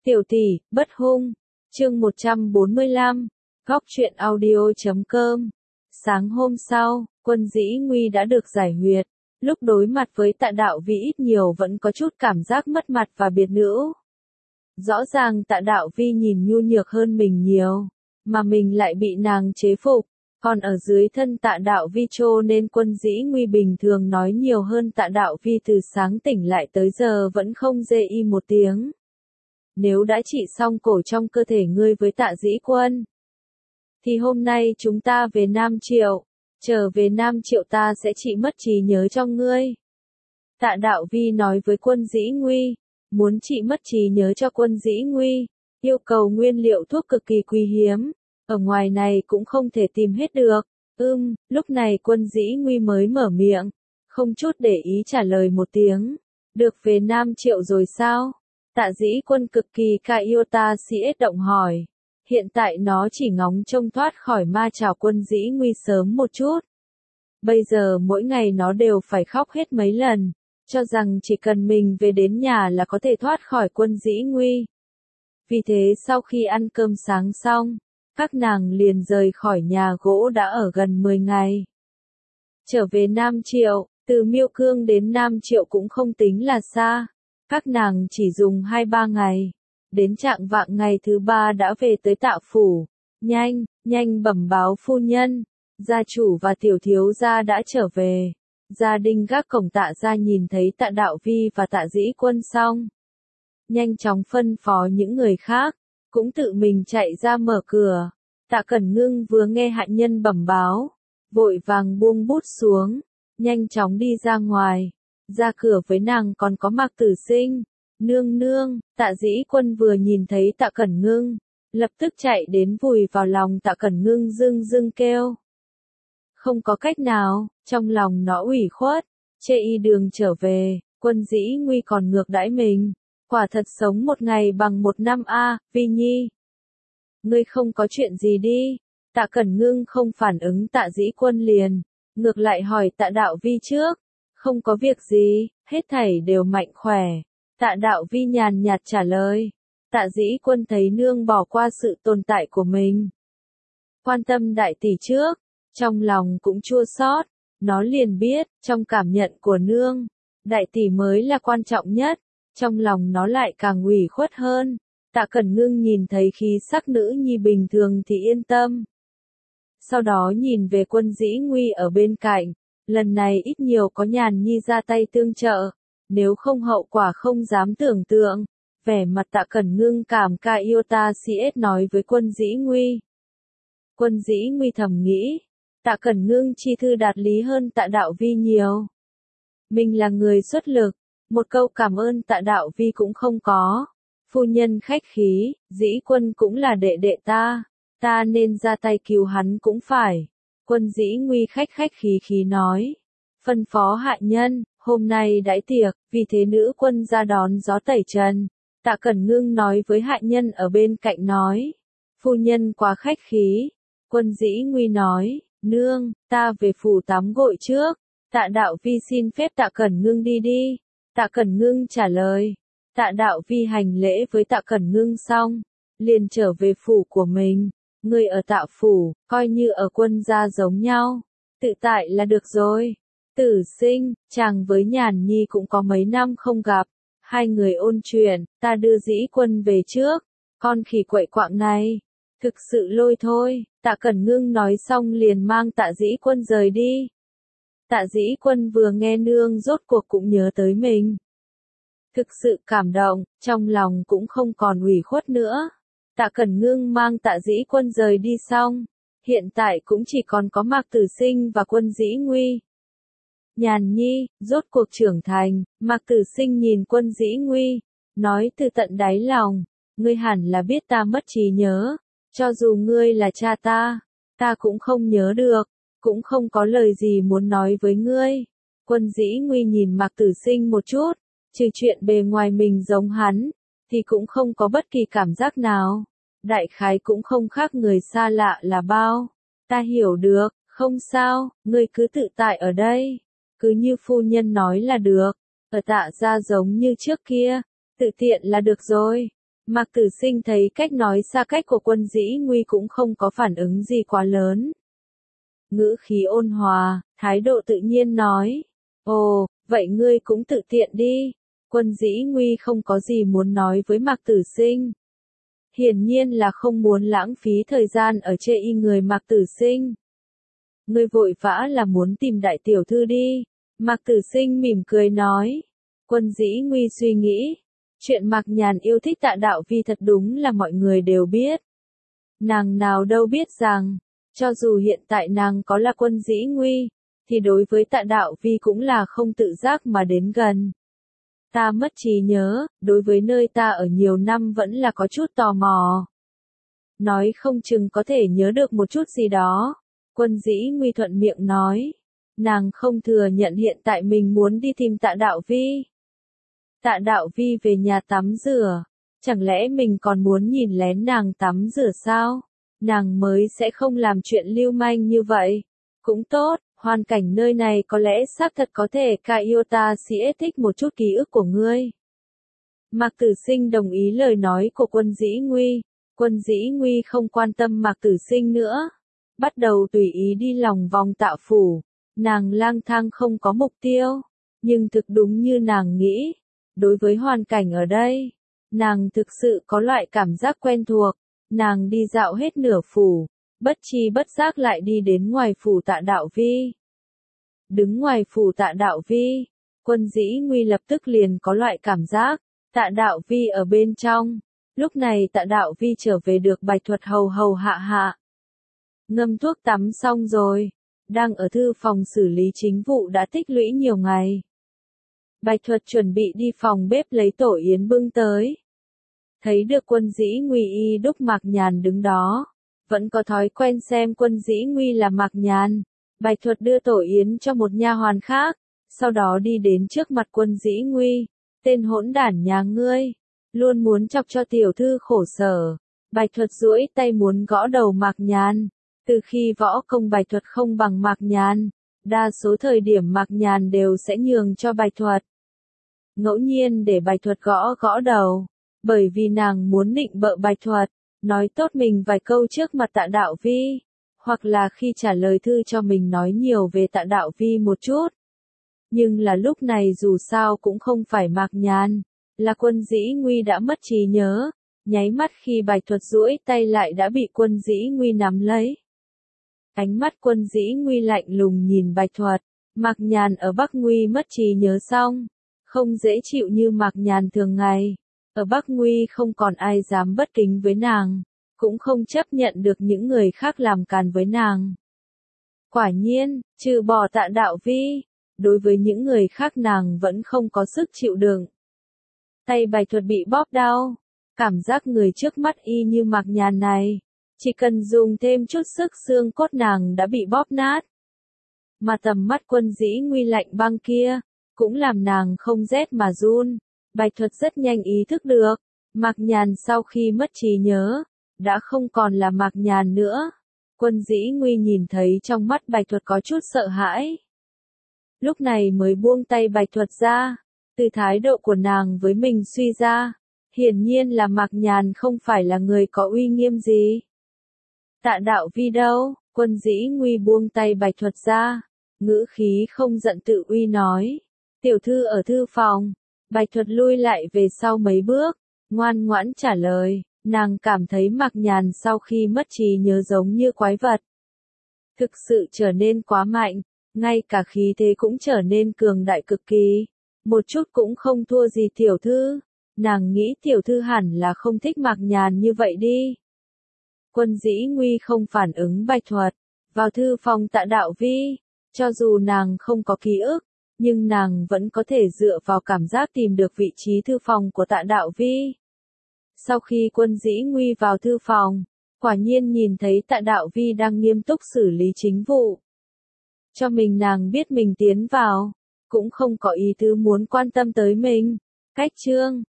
Tiểu tỷ, bất hung. Chương 145. Góc truyện audio.com. Sáng hôm sau, Quân Dĩ Nguy đã được giải huyệt. Lúc đối mặt với Tạ Đạo Vi ít nhiều vẫn có chút cảm giác mất mặt và biệt nữ. Rõ ràng Tạ Đạo Vi nhìn nhu nhược hơn mình nhiều, mà mình lại bị nàng chế phục. Còn ở dưới thân Tạ Đạo Vi trô nên Quân Dĩ Nguy bình thường nói nhiều hơn Tạ Đạo Vi từ sáng tỉnh lại tới giờ vẫn không dê y một tiếng. Nếu đã trị xong cổ trong cơ thể ngươi với Tạ Dĩ Quân, thì hôm nay chúng ta về Nam Triệu, trở về Nam Triệu ta sẽ trị mất trí nhớ cho ngươi. Tạ Đạo Vi nói với Quân Dĩ Nguy, muốn trị mất trí nhớ cho Quân Dĩ Nguy, yêu cầu nguyên liệu thuốc cực kỳ quý hiếm, ở ngoài này cũng không thể tìm hết được. Lúc này Quân Dĩ Nguy mới mở miệng, không chút để ý trả lời một tiếng, được về Nam Triệu rồi sao? Tạ Dĩ Quân cực kỳ ca yêu ta siết động hỏi. Hiện tại nó chỉ ngóng trông thoát khỏi ma trảo Quân Dĩ Nguy sớm một chút. Bây giờ mỗi ngày nó đều phải khóc hết mấy lần, cho rằng chỉ cần mình về đến nhà là có thể thoát khỏi Quân Dĩ Nguy. Vì thế sau khi ăn cơm sáng xong, các nàng liền rời khỏi nhà gỗ đã ở gần 10 ngày. Trở về Nam Triệu, từ Miêu Cương đến Nam Triệu cũng không tính là xa. Các nàng chỉ dùng 2-3 ngày. Đến trạng vạng ngày thứ 3 đã về tới Tạ phủ. Nhanh bẩm báo phu nhân. Gia chủ và tiểu thiếu gia đã trở về. Gia đình gác cổng Tạ gia nhìn thấy Tạ Đạo Vi và Tạ Dĩ Quân xong, nhanh chóng phân phó những người khác, cũng tự mình chạy ra mở cửa. Tạ Cẩn Ngưng vừa nghe hạ nhân bẩm báo, vội vàng buông bút xuống, nhanh chóng đi ra ngoài. Ra cửa với nàng còn có Mạc Tử Sinh. Nương, Tạ Dĩ Quân vừa nhìn thấy Tạ Cẩn Ngưng, lập tức chạy đến vùi vào lòng Tạ Cẩn Ngưng dưng kêu. Không có cách nào, trong lòng nó ủy khuất, chê y đường trở về, Quân Dĩ Nguy còn ngược đãi mình. Quả thật sống một ngày bằng một năm a, Vi Nhi. Ngươi không có chuyện gì đi. Tạ Cẩn Ngưng không phản ứng Tạ Dĩ Quân liền, ngược lại hỏi Tạ Đạo Vi trước. Không có việc gì, hết thảy đều mạnh khỏe. Tạ Đạo Vi nhàn nhạt trả lời. Tạ Dĩ Quân thấy nương bỏ qua sự tồn tại của mình, quan tâm đại tỷ trước, trong lòng cũng chua xót. Nó liền biết, trong cảm nhận của nương, đại tỷ mới là quan trọng nhất. Trong lòng nó lại càng ủy khuất hơn. Tạ Cẩn Ngưng nhìn thấy khí sắc nữ nhi bình thường thì yên tâm. Sau đó nhìn về Quân Dĩ Nguy ở bên cạnh. Lần này ít nhiều có Nhàn Nhi ra tay tương trợ, nếu không hậu quả không dám tưởng tượng. Vẻ mặt Tạ Cẩn Ngưng cảm ca yêu ta siết nói với Quân Dĩ Nguy. Quân Dĩ Nguy thầm nghĩ, Tạ Cẩn Ngưng chi thư đạt lý hơn Tạ Đạo Vi nhiều. Mình là người xuất lực, một câu cảm ơn Tạ Đạo Vi cũng không có. Phu nhân khách khí, Dĩ Quân cũng là đệ đệ ta nên ra tay cứu hắn cũng phải. Quân Dĩ Nguy khách khí nói. Phân phó hạ nhân, hôm nay đãi tiệc, vì thế nữ quân ra đón gió tẩy trần. Tạ Cẩn Ngưng nói với hạ nhân ở bên cạnh nói. Phu nhân quá khách khí. Quân Dĩ Nguy nói, nương, ta về phủ tắm gội trước. Tạ Đạo Vi xin phép Tạ Cẩn Ngưng đi. Tạ Cẩn Ngưng trả lời. Tạ Đạo Vi hành lễ với Tạ Cẩn Ngưng xong, liền trở về phủ của mình. Người ở Tạ phủ, coi như ở Quân gia giống nhau, tự tại là được rồi. Tử Sinh, chàng với Nhàn Nhi cũng có mấy năm không gặp, hai người ôn chuyện, ta đưa Dĩ Quân về trước. Con khỉ quậy quạng này, thực sự lôi thôi. Tạ Cẩn Ngưng nói xong liền mang Tạ Dĩ Quân rời đi. Tạ Dĩ Quân vừa nghe nương rốt cuộc cũng nhớ tới mình, thực sự cảm động, trong lòng cũng không còn ủy khuất nữa. Tạ Cẩn Ngưng mang Tạ Dĩ Quân rời đi xong, hiện tại cũng chỉ còn có Mạc Tử Sinh và Quân Dĩ Nguy. Nhàn Nhi, rốt cuộc trưởng thành. Mạc Tử Sinh nhìn Quân Dĩ Nguy, nói từ tận đáy lòng, ngươi hẳn là biết ta mất trí nhớ, cho dù ngươi là cha ta cũng không nhớ được, cũng không có lời gì muốn nói với ngươi. Quân Dĩ Nguy nhìn Mạc Tử Sinh một chút, trừ chuyện bề ngoài mình giống hắn, thì cũng không có bất kỳ cảm giác nào. Đại khái cũng không khác người xa lạ là bao. Ta hiểu được, không sao, ngươi cứ tự tại ở đây. Cứ như phu nhân nói là được. Ở Tạ gia giống như trước kia, tự tiện là được rồi. Mạc Tử Sinh thấy cách nói xa cách của Quân Dĩ Nguy cũng không có phản ứng gì quá lớn. Ngữ khí ôn hòa, thái độ tự nhiên nói. Ồ, vậy ngươi cũng tự tiện đi. Quân Dĩ Nguy không có gì muốn nói với Mạc Tử Sinh. Hiển nhiên là không muốn lãng phí thời gian ở chê y người Mạc Tử Sinh. Ngươi vội vã là muốn tìm đại tiểu thư đi. Mạc Tử Sinh mỉm cười nói. Quân Dĩ Nguy suy nghĩ. Chuyện Mạc Nhàn yêu thích Tạ Đạo Vi thật đúng là mọi người đều biết. Nàng nào đâu biết rằng, cho dù hiện tại nàng có là Quân Dĩ Nguy, thì đối với Tạ Đạo Vi cũng là không tự giác mà đến gần. Ta mất trí nhớ, đối với nơi ta ở nhiều năm vẫn là có chút tò mò. Nói không chừng có thể nhớ được một chút gì đó. Quân Dĩ Nguy thuận miệng nói. Nàng không thừa nhận hiện tại mình muốn đi tìm Tạ Đạo Vi. Tạ Đạo Vi về nhà tắm rửa. Chẳng lẽ mình còn muốn nhìn lén nàng tắm rửa sao? Nàng mới sẽ không làm chuyện lưu manh như vậy. Cũng tốt, hoàn cảnh nơi này có lẽ xác thật có thể Iota sẽ thích một chút ký ức của ngươi. Mạc Tử Sinh đồng ý lời nói của Quân Dĩ Nguy. Quân Dĩ Nguy không quan tâm Mạc Tử Sinh nữa. Bắt đầu tùy ý đi lòng vòng Tạ phủ. Nàng lang thang không có mục tiêu. Nhưng thực đúng như nàng nghĩ. Đối với hoàn cảnh ở đây, nàng thực sự có loại cảm giác quen thuộc. Nàng đi dạo hết nửa phủ, bất chi bất giác lại đi đến ngoài phủ Tạ Đạo Vi. Đứng ngoài phủ Tạ Đạo Vi, Quân Dĩ Nguy lập tức liền có loại cảm giác, Tạ Đạo Vi ở bên trong. Lúc này Tạ Đạo Vi trở về được Bạch Thuật hầu hầu hạ hạ. Ngâm thuốc tắm xong rồi, đang ở thư phòng xử lý chính vụ đã tích lũy nhiều ngày. Bạch Thuật chuẩn bị đi phòng bếp lấy tổ yến bưng tới. Thấy được Quân Dĩ Nguy y đúc Mạc Nhàn đứng đó, vẫn có thói quen xem Quân Dĩ Nguy là Mạc Nhàn. Bạch Thuật đưa tổ yến cho một nha hoàn khác, sau đó đi đến trước mặt Quân Dĩ Nguy. Tên hỗn đản nhà ngươi, luôn muốn chọc cho tiểu thư khổ sở. Bạch Thuật duỗi tay muốn gõ đầu Mạc Nhàn. Từ khi võ công Bạch Thuật không bằng Mạc Nhàn, đa số thời điểm Mạc Nhàn đều sẽ nhường cho Bạch Thuật. Ngẫu nhiên để Bạch Thuật gõ gõ đầu, bởi vì nàng muốn nịnh bợ Bạch Thuật, nói tốt mình vài câu trước mặt Tạ Đạo Vi, hoặc là khi trả lời thư cho mình nói nhiều về Tạ Đạo Vi một chút. Nhưng là lúc này dù sao cũng không phải Mạc Nhàn, là Quân Dĩ Nguy đã mất trí nhớ, nháy mắt khi Bạch Thuật duỗi tay lại đã bị Quân Dĩ Nguy nắm lấy. Ánh mắt Quân Dĩ Nguy lạnh lùng nhìn Bạch Thuật, Mạc Nhàn ở Bắc Nguy mất trí nhớ xong, không dễ chịu như Mạc Nhàn thường ngày. Ở Bắc Nguy không còn ai dám bất kính với nàng, cũng không chấp nhận được những người khác làm càn với nàng. Quả nhiên, trừ bỏ Tạ Đạo Vi, đối với những người khác nàng vẫn không có sức chịu đựng. Tay Bạch Thuật bị bóp đau, cảm giác người trước mắt y như Mạc Nhàn này, chỉ cần dùng thêm chút sức xương cốt nàng đã bị bóp nát. Mà tầm mắt Quân Dĩ Nguy lạnh băng kia, cũng làm nàng không rét mà run. Bạch Thuật rất nhanh ý thức được, Mạc Nhàn sau khi mất trí nhớ, đã không còn là Mạc Nhàn nữa. Quân Dĩ Nguy nhìn thấy trong mắt Bạch Thuật có chút sợ hãi. Lúc này mới buông tay Bạch Thuật ra, từ thái độ của nàng với mình suy ra, hiển nhiên là Mạc Nhàn không phải là người có uy nghiêm gì. Tạ Đạo Vi đâu? Quân Dĩ Nguy buông tay Bạch Thuật ra, ngữ khí không giận tự uy nói. Tiểu thư ở thư phòng. Bạch Thuật lui lại về sau mấy bước, ngoan ngoãn trả lời, nàng cảm thấy Mạc Nhàn sau khi mất trí nhớ giống như quái vật. Thực sự trở nên quá mạnh, ngay cả khí thế cũng trở nên cường đại cực kỳ, một chút cũng không thua gì tiểu thư. Nàng nghĩ tiểu thư hẳn là không thích Mạc Nhàn như vậy đi. Quân Dĩ Nguy không phản ứng Bạch Thuật, vào thư phòng Tạ Đạo Vi, cho dù nàng không có ký ức, nhưng nàng vẫn có thể dựa vào cảm giác tìm được vị trí thư phòng của Tạ Đạo Vi. Sau khi Quân Dĩ Nguy vào thư phòng, quả nhiên nhìn thấy Tạ Đạo Vi đang nghiêm túc xử lý chính vụ. Cho mình nàng biết mình tiến vào, cũng không có ý tứ muốn quan tâm tới mình. Cách chương